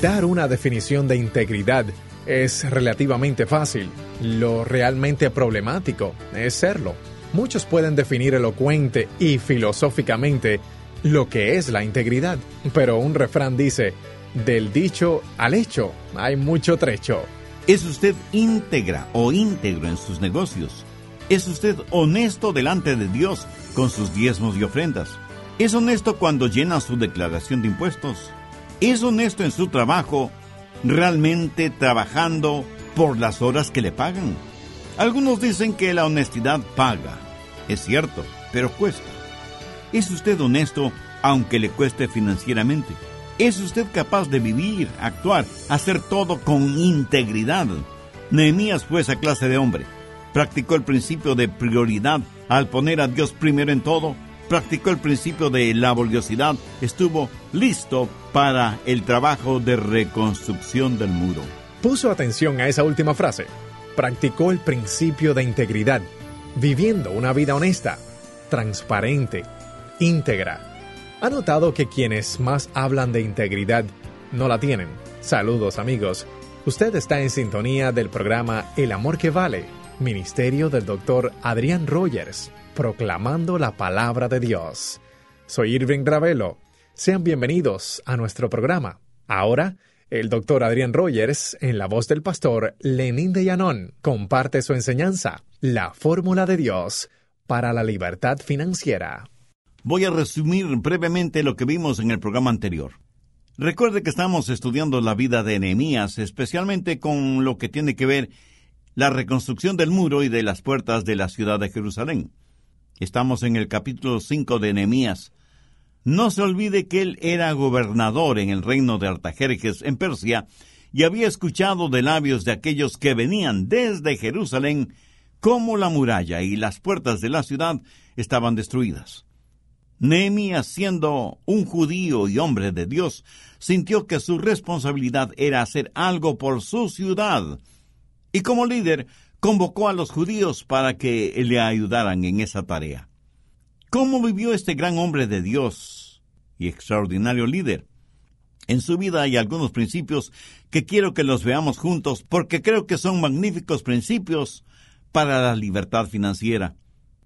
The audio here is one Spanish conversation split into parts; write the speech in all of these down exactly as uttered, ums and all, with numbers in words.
Dar una definición de integridad es relativamente fácil. Lo realmente problemático es serlo. Muchos pueden definir elocuente y filosóficamente lo que es la integridad, pero un refrán dice, del dicho al hecho hay mucho trecho. ¿Es usted íntegra o íntegro en sus negocios? ¿Es usted honesto delante de Dios con sus diezmos y ofrendas? ¿Es honesto cuando llena su declaración de impuestos? ¿Es honesto en su trabajo, realmente trabajando por las horas que le pagan? Algunos dicen que la honestidad paga. Es cierto, pero cuesta. ¿Es usted honesto aunque le cueste financieramente? ¿Es usted capaz de vivir, actuar, hacer todo con integridad? Nehemías fue esa clase de hombre. Practicó el principio de prioridad al poner a Dios primero en todo. Practicó el principio de laboriosidad. Estuvo listo para el trabajo de reconstrucción del muro. Puso atención a esa última frase. Practicó el principio de integridad, viviendo una vida honesta, transparente, íntegra. ¿Ha notado que quienes más hablan de integridad no la tienen? Saludos, amigos. Usted está en sintonía del programa El Amor que Vale, ministerio del doctor Adrián Rogers, proclamando la palabra de Dios. Soy Irving Ravelo. Sean bienvenidos a nuestro programa. Ahora, el doctor Adrián Rogers, en la voz del pastor Lenín de Llanón, comparte su enseñanza, la fórmula de Dios para la libertad financiera. Voy a resumir brevemente lo que vimos en el programa anterior. Recuerde que estamos estudiando la vida de Nehemías, especialmente con lo que tiene que ver la reconstrucción del muro y de las puertas de la ciudad de Jerusalén. Estamos en el capítulo cinco de Nehemías. No se olvide que él era gobernador en el reino de Artajerjes en Persia y había escuchado de labios de aquellos que venían desde Jerusalén cómo la muralla y las puertas de la ciudad estaban destruidas. Nehemías, siendo un judío y hombre de Dios, sintió que su responsabilidad era hacer algo por su ciudad, y como líder convocó a los judíos para que le ayudaran en esa tarea. ¿Cómo vivió este gran hombre de Dios y extraordinario líder? En su vida hay algunos principios que quiero que los veamos juntos, porque creo que son magníficos principios para la libertad financiera.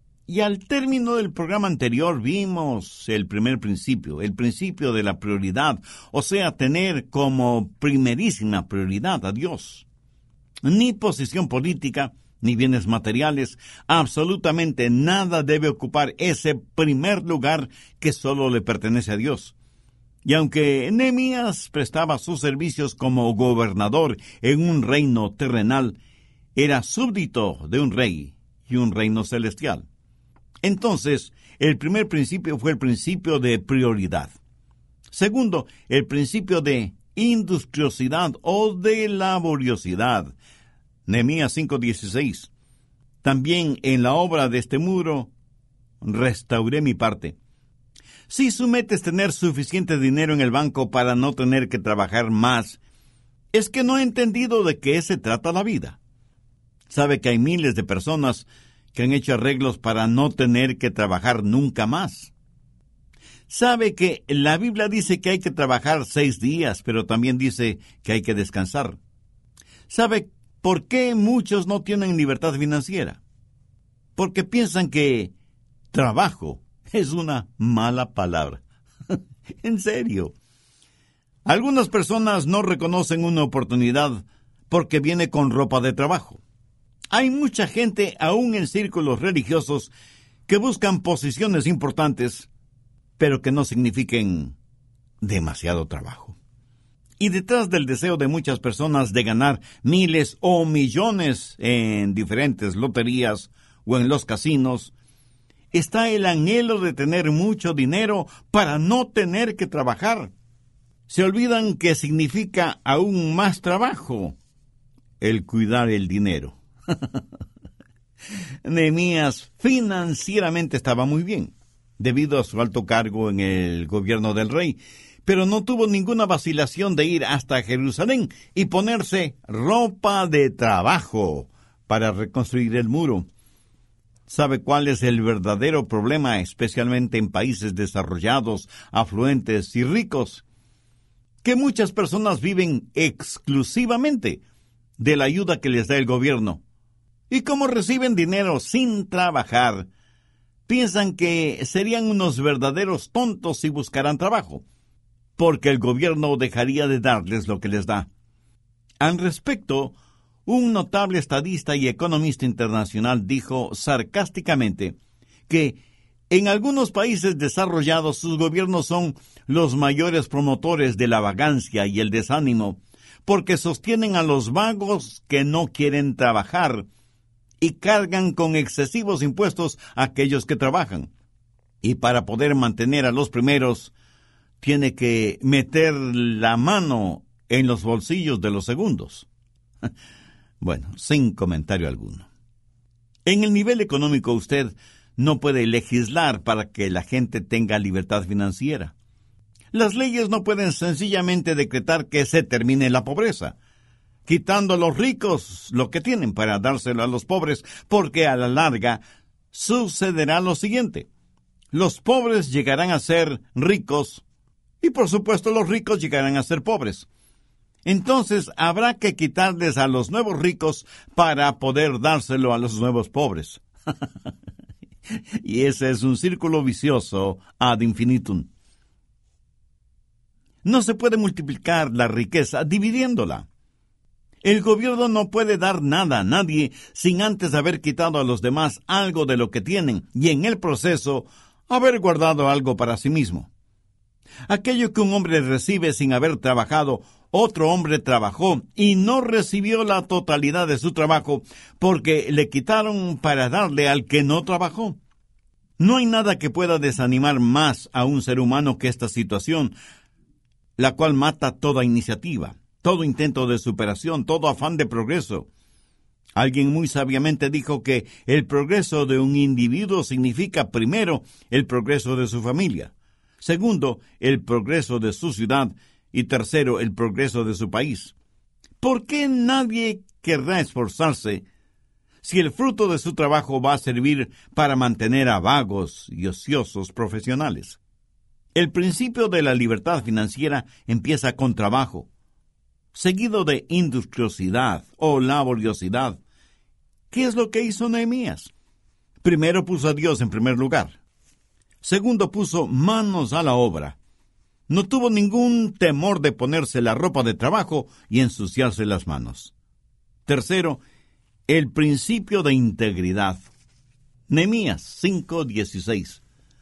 Y al término del programa anterior vimos el primer principio, el principio de la prioridad, o sea, tener como primerísima prioridad a Dios. Ni posición política, ni bienes materiales, absolutamente nada debe ocupar ese primer lugar que solo le pertenece a Dios. Y aunque Nehemías prestaba sus servicios como gobernador en un reino terrenal, era súbdito de un rey y un reino celestial. Entonces, el primer principio fue el principio de prioridad. Segundo, el principio de industriosidad o de laboriosidad. Nehemías cinco dieciséis. También en la obra de este muro restauré mi parte. Si su meta es tener suficiente dinero en el banco para no tener que trabajar más, es que no ha entendido de qué se trata la vida. Sabe que hay miles de personas que han hecho arreglos para no tener que trabajar nunca más. Sabe que la Biblia dice que hay que trabajar seis días, pero también dice que hay que descansar. ¿Sabe por qué muchos no tienen libertad financiera? Porque piensan que trabajo es una mala palabra. En serio. Algunas personas no reconocen una oportunidad porque viene con ropa de trabajo. Hay mucha gente, aún en círculos religiosos, que buscan posiciones importantes, pero que no signifiquen demasiado trabajo. Y detrás del deseo de muchas personas de ganar miles o millones en diferentes loterías o en los casinos, está el anhelo de tener mucho dinero para no tener que trabajar. Se olvidan que significa aún más trabajo el cuidar el dinero. Nehemías financieramente estaba muy bien, debido a su alto cargo en el gobierno del rey, pero no tuvo ninguna vacilación de ir hasta Jerusalén y ponerse ropa de trabajo para reconstruir el muro. ¿Sabe cuál es el verdadero problema, especialmente en países desarrollados, afluentes y ricos? que muchas personas viven exclusivamente de la ayuda que les da el gobierno. Y como reciben dinero sin trabajar, piensan que serían unos verdaderos tontos si buscaran trabajo, porque el gobierno dejaría de darles lo que les da. Al respecto, un notable estadista y economista internacional dijo sarcásticamente que en algunos países desarrollados sus gobiernos son los mayores promotores de la vagancia y el desánimo, porque sostienen a los vagos que no quieren trabajar y cargan con excesivos impuestos a aquellos que trabajan. Y para poder mantener a los primeros, tiene que meter la mano en los bolsillos de los segundos. Bueno, sin comentario alguno. En el nivel económico usted no puede legislar para que la gente tenga libertad financiera. Las leyes no pueden sencillamente decretar que se termine la pobreza, quitando a los ricos lo que tienen para dárselo a los pobres, porque a la larga sucederá lo siguiente. Los pobres llegarán a ser ricos y por supuesto los ricos llegarán a ser pobres. Entonces habrá que quitarles a los nuevos ricos para poder dárselo a los nuevos pobres. Y ese es un círculo vicioso ad infinitum. No se puede multiplicar la riqueza dividiéndola. El gobierno no puede dar nada a nadie sin antes haber quitado a los demás algo de lo que tienen y en el proceso haber guardado algo para sí mismo. Aquello que un hombre recibe sin haber trabajado, otro hombre trabajó y no recibió la totalidad de su trabajo porque le quitaron para darle al que no trabajó. No hay nada que pueda desanimar más a un ser humano que esta situación, la cual mata toda iniciativa, todo intento de superación, todo afán de progreso. Alguien muy sabiamente dijo que el progreso de un individuo significa, primero, el progreso de su familia, segundo, el progreso de su ciudad y tercero, el progreso de su país. ¿Por qué nadie querrá esforzarse si el fruto de su trabajo va a servir para mantener a vagos y ociosos profesionales? El principio de la libertad financiera empieza con trabajo, seguido de industriosidad o laboriosidad. ¿Qué es lo que hizo Nehemías? Primero puso a Dios en primer lugar. Segundo, puso manos a la obra. No tuvo ningún temor de ponerse la ropa de trabajo y ensuciarse las manos. Tercero, el principio de integridad. Nehemías cinco dieciséis.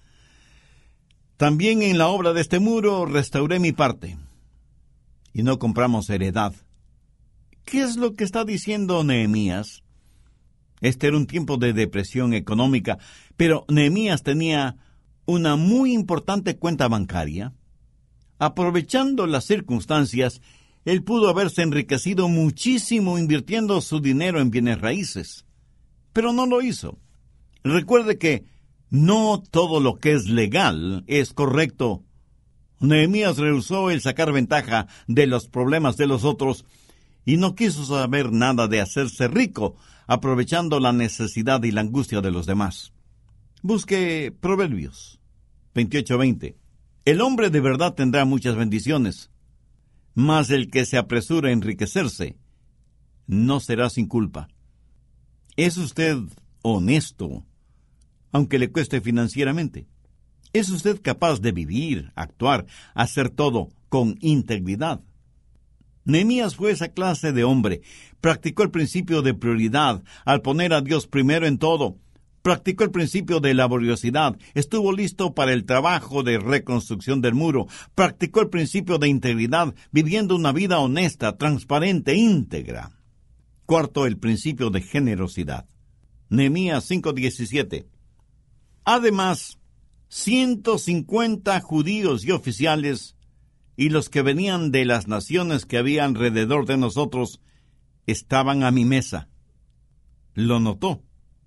También en la obra de este muro restauré mi parte, y no compramos heredad. ¿Qué es lo que está diciendo Nehemías? Este era un tiempo de depresión económica, pero Nehemías tenía una muy importante cuenta bancaria. Aprovechando las circunstancias, él pudo haberse enriquecido muchísimo invirtiendo su dinero en bienes raíces, pero no lo hizo. Recuerde que no todo lo que es legal es correcto. Nehemías rehusó el sacar ventaja de los problemas de los otros y no quiso saber nada de hacerse rico, aprovechando la necesidad y la angustia de los demás. Busque Proverbios veintiocho veinte. El hombre de verdad tendrá muchas bendiciones, mas el que se apresura a enriquecerse no será sin culpa. ¿Es usted honesto, aunque le cueste financieramente? ¿Es usted capaz de vivir, actuar, hacer todo con integridad? Nehemías fue esa clase de hombre. Practicó el principio de prioridad al poner a Dios primero en todo. Practicó el principio de laboriosidad. Estuvo listo para el trabajo de reconstrucción del muro. Practicó el principio de integridad, viviendo una vida honesta, transparente, íntegra. Cuarto, el principio de generosidad. Nehemías cinco diecisiete. Además, ciento cincuenta judíos y oficiales y los que venían de las naciones que había alrededor de nosotros estaban a mi mesa. Lo notó.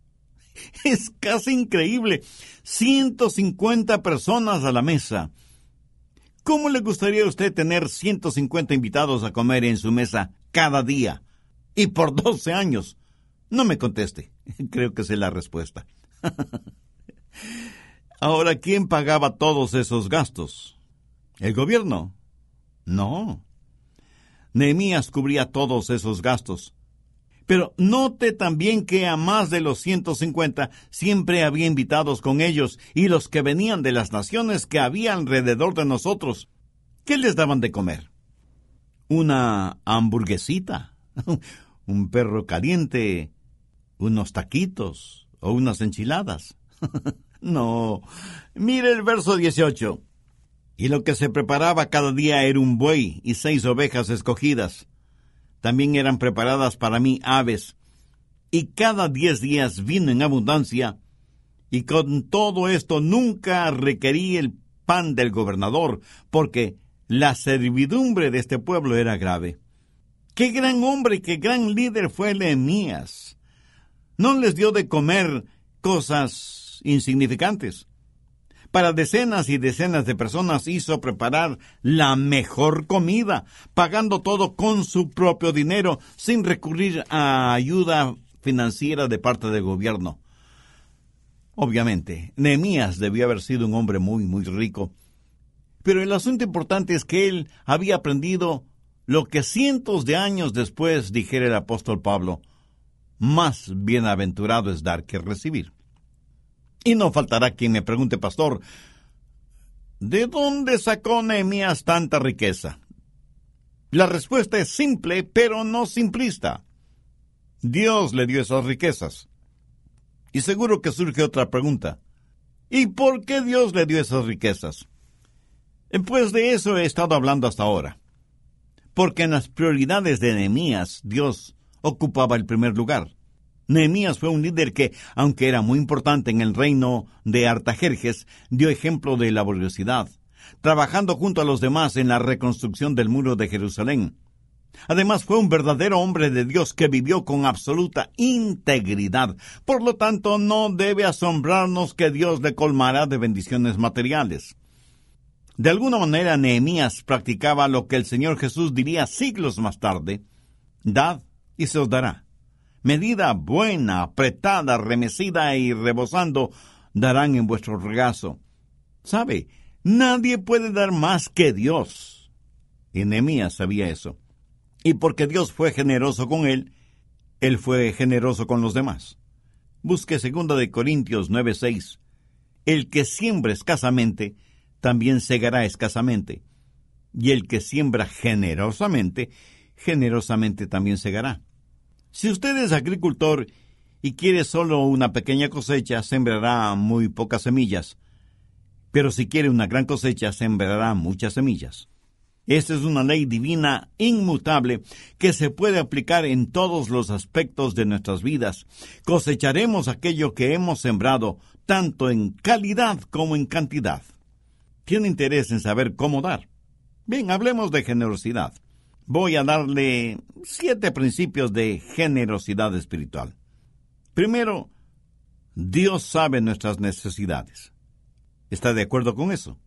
Es casi increíble. ciento cincuenta personas a la mesa. ¿Cómo le gustaría a usted tener ciento cincuenta invitados a comer en su mesa cada día? Y por doce años. No me conteste. Creo que sé la respuesta. Ahora, ¿quién pagaba todos esos gastos? ¿El gobierno? No. Nehemías cubría todos esos gastos. Pero note también que a más de los ciento cincuenta siempre había invitados con ellos, y los que venían de las naciones que había alrededor de nosotros, ¿qué les daban de comer? Una hamburguesita, un perro caliente, unos taquitos o unas enchiladas. No, mire el verso dieciocho. Y lo que se preparaba cada día era un buey y seis ovejas escogidas. También eran preparadas para mí aves, y cada diez días vino en abundancia, y con todo esto nunca requerí el pan del gobernador, porque la servidumbre de este pueblo era grave. ¡Qué gran hombre, qué gran líder fue Nehemías! No les dio de comer cosas insignificantes. Para decenas y decenas de personas hizo preparar la mejor comida, pagando todo con su propio dinero, sin recurrir a ayuda financiera de parte del gobierno. Obviamente, Nehemías debió haber sido un hombre muy, muy rico. Pero el asunto importante es que él había aprendido lo que cientos de años después dijera el apóstol Pablo: más bienaventurado es dar que recibir. Y no faltará quien me pregunte: pastor, ¿de dónde sacó Nehemías tanta riqueza? La respuesta es simple, pero no simplista. Dios le dio esas riquezas. Y seguro que surge otra pregunta: ¿y por qué Dios le dio esas riquezas? Pues de eso he estado hablando hasta ahora. Porque en las prioridades de Nehemías, Dios ocupaba el primer lugar. Nehemías fue un líder que, aunque era muy importante en el reino de Artajerjes, dio ejemplo de laboriosidad, trabajando junto a los demás en la reconstrucción del muro de Jerusalén. Además, fue un verdadero hombre de Dios que vivió con absoluta integridad. Por lo tanto, no debe asombrarnos que Dios le colmará de bendiciones materiales. De alguna manera, Nehemías practicaba lo que el Señor Jesús diría siglos más tarde: dad y se os dará. Medida buena, apretada, remecida y rebosando, darán en vuestro regazo. ¿Sabe? Nadie puede dar más que Dios. Y Nehemías sabía eso. Y porque Dios fue generoso con él, él fue generoso con los demás. Busque segunda de Corintios nueve seis. El que siembra escasamente, también segará escasamente. Y el que siembra generosamente, generosamente también segará. Si usted es agricultor y quiere solo una pequeña cosecha, sembrará muy pocas semillas. Pero si quiere una gran cosecha, sembrará muchas semillas. Esta es una ley divina inmutable que se puede aplicar en todos los aspectos de nuestras vidas. Cosecharemos aquello que hemos sembrado, tanto en calidad como en cantidad. ¿Tiene interés en saber cómo dar? Bien, hablemos de generosidad. Voy a darle siete principios de generosidad espiritual. Primero, Dios sabe nuestras necesidades. ¿Está de acuerdo con eso?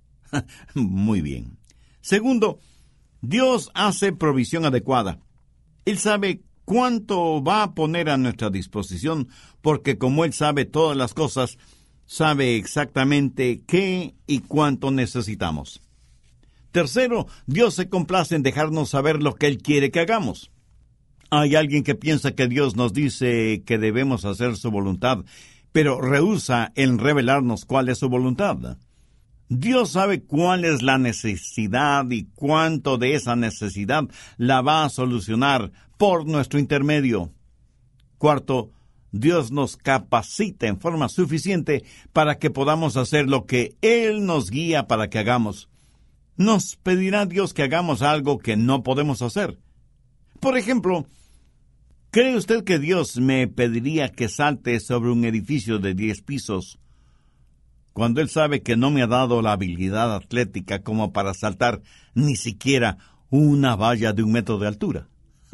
Muy bien. Segundo, Dios hace provisión adecuada. Él sabe cuánto va a poner a nuestra disposición, porque como Él sabe todas las cosas, sabe exactamente qué y cuánto necesitamos. Tercero, Dios se complace en dejarnos saber lo que Él quiere que hagamos. Hay alguien que piensa que Dios nos dice que debemos hacer su voluntad, pero rehúsa en revelarnos cuál es su voluntad. Dios sabe cuál es la necesidad y cuánto de esa necesidad la va a solucionar por nuestro intermedio. Cuarto, Dios nos capacita en forma suficiente para que podamos hacer lo que Él nos guía para que hagamos. Nos pedirá Dios que hagamos algo que no podemos hacer. Por ejemplo, ¿cree usted que Dios me pediría que salte sobre un edificio de diez pisos cuando Él sabe que no me ha dado la habilidad atlética como para saltar ni siquiera una valla de un metro de altura?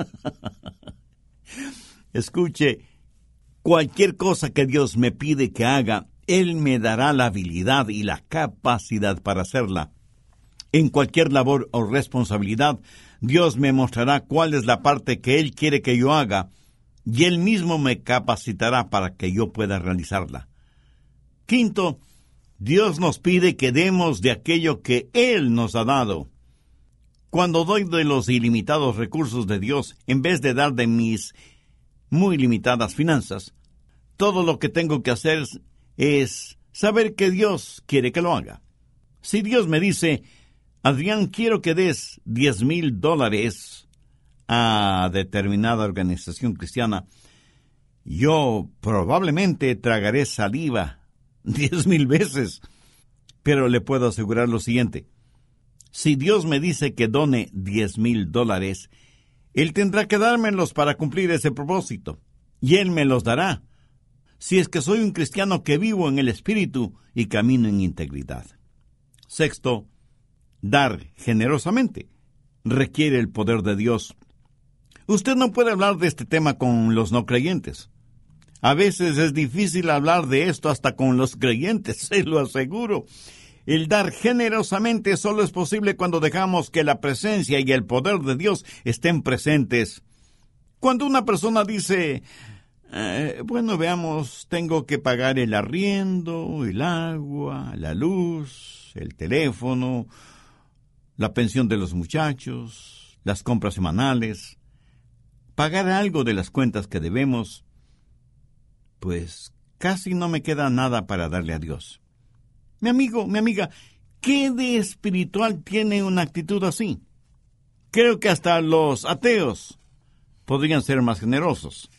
Escuche, cualquier cosa que Dios me pide que haga, Él me dará la habilidad y la capacidad para hacerla. En cualquier labor o responsabilidad, Dios me mostrará cuál es la parte que Él quiere que yo haga, y Él mismo me capacitará para que yo pueda realizarla. Quinto, Dios nos pide que demos de aquello que Él nos ha dado. Cuando doy de los ilimitados recursos de Dios, en vez de dar de mis muy limitadas finanzas, todo lo que tengo que hacer es saber que Dios quiere que lo haga. Si Dios me dice, Adrián, quiero que des diez mil dólares a determinada organización cristiana, yo probablemente tragaré saliva diez mil veces. Pero le puedo asegurar lo siguiente. Si Dios me dice que done diez mil dólares, Él tendrá que dármelos para cumplir ese propósito. Y Él me los dará, si es que soy un cristiano que vivo en el Espíritu y camino en integridad. Sexto, dar generosamente requiere el poder de Dios. Usted no puede hablar de este tema con los no creyentes. A veces es difícil hablar de esto hasta con los creyentes, se lo aseguro. El dar generosamente solo es posible cuando dejamos que la presencia y el poder de Dios estén presentes. Cuando una persona dice, eh, bueno, veamos, tengo que pagar el arriendo, el agua, la luz, el teléfono, la pensión de los muchachos, las compras semanales, pagar algo de las cuentas que debemos, pues casi no me queda nada para darle a Dios. Mi amigo, mi amiga, ¿qué de espiritual tiene una actitud así? Creo que hasta los ateos podrían ser más generosos.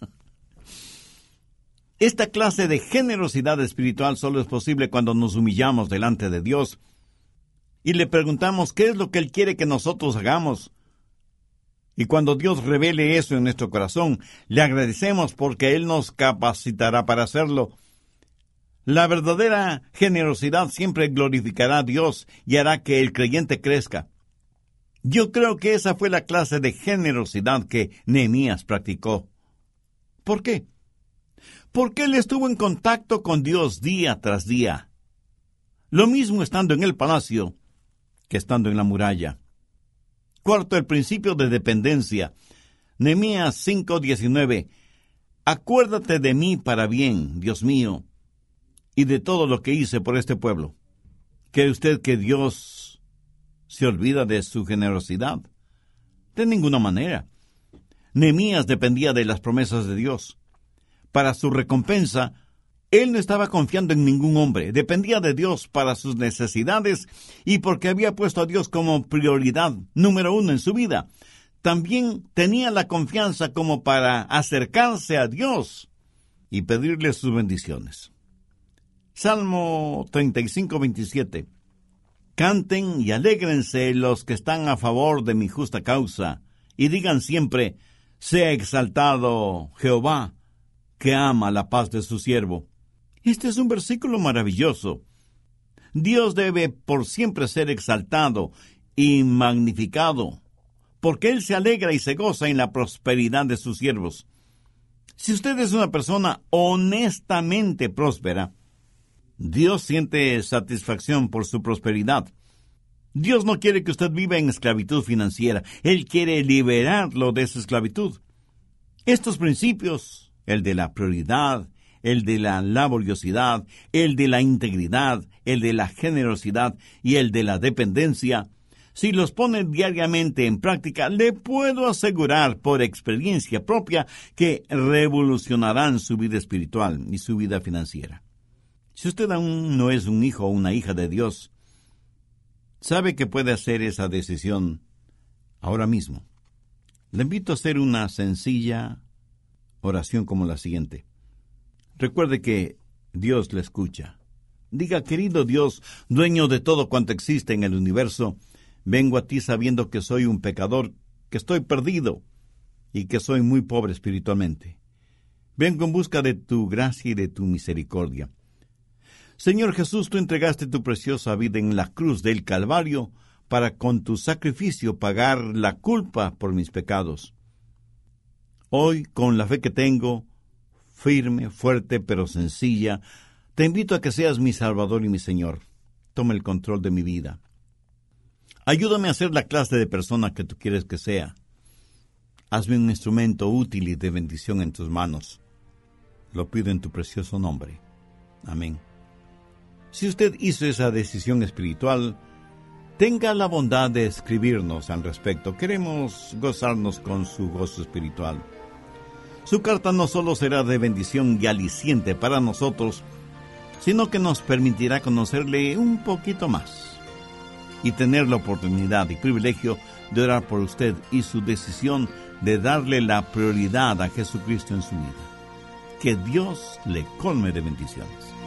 Esta clase de generosidad espiritual solo es posible cuando nos humillamos delante de Dios y le preguntamos qué es lo que Él quiere que nosotros hagamos. Y cuando Dios revele eso en nuestro corazón, le agradecemos porque Él nos capacitará para hacerlo. La verdadera generosidad siempre glorificará a Dios y hará que el creyente crezca. Yo creo que esa fue la clase de generosidad que Nehemías practicó. ¿Por qué? Porque él estuvo en contacto con Dios día tras día. Lo mismo estando en el palacio que estando en la muralla. Cuarto, el principio de dependencia. Nehemías cinco diecinueve. Acuérdate de mí para bien, Dios mío, y de todo lo que hice por este pueblo. ¿Cree usted que Dios se olvida de su generosidad? De ninguna manera. Nehemías dependía de las promesas de Dios. Para su recompensa, él no estaba confiando en ningún hombre. Dependía de Dios para sus necesidades y porque había puesto a Dios como prioridad número uno en su vida. También tenía la confianza como para acercarse a Dios y pedirle sus bendiciones. Salmo treinta y cinco, veintisiete. Canten y alégrense los que están a favor de mi justa causa, y digan siempre, sea exaltado Jehová, que ama la paz de su siervo. Este es un versículo maravilloso. Dios debe por siempre ser exaltado y magnificado, porque Él se alegra y se goza en la prosperidad de sus siervos. Si usted es una persona honestamente próspera, Dios siente satisfacción por su prosperidad. Dios no quiere que usted viva en esclavitud financiera. Él quiere liberarlo de esa esclavitud. Estos principios, el de la prioridad, el de la laboriosidad, el de la integridad, el de la generosidad y el de la dependencia, si los pone diariamente en práctica, le puedo asegurar por experiencia propia que revolucionarán su vida espiritual y su vida financiera. Si usted aún no es un hijo o una hija de Dios, sabe que puede hacer esa decisión ahora mismo. Le invito a hacer una sencilla oración como la siguiente. Recuerde que Dios le escucha. Diga, querido Dios, dueño de todo cuanto existe en el universo, vengo a ti sabiendo que soy un pecador, que estoy perdido y que soy muy pobre espiritualmente. Vengo en busca de tu gracia y de tu misericordia. Señor Jesús, tú entregaste tu preciosa vida en la cruz del Calvario para con tu sacrificio pagar la culpa por mis pecados. Hoy, con la fe que tengo, firme, fuerte, pero sencilla, te invito a que seas mi Salvador y mi Señor. Toma el control de mi vida. Ayúdame a ser la clase de persona que tú quieres que sea. Hazme un instrumento útil y de bendición en tus manos. Lo pido en tu precioso nombre. Amén. Si usted hizo esa decisión espiritual, tenga la bondad de escribirnos al respecto. Queremos gozarnos con su gozo espiritual. Su carta no solo será de bendición y aliciente para nosotros, sino que nos permitirá conocerle un poquito más y tener la oportunidad y privilegio de orar por usted y su decisión de darle la prioridad a Jesucristo en su vida. Que Dios le colme de bendiciones.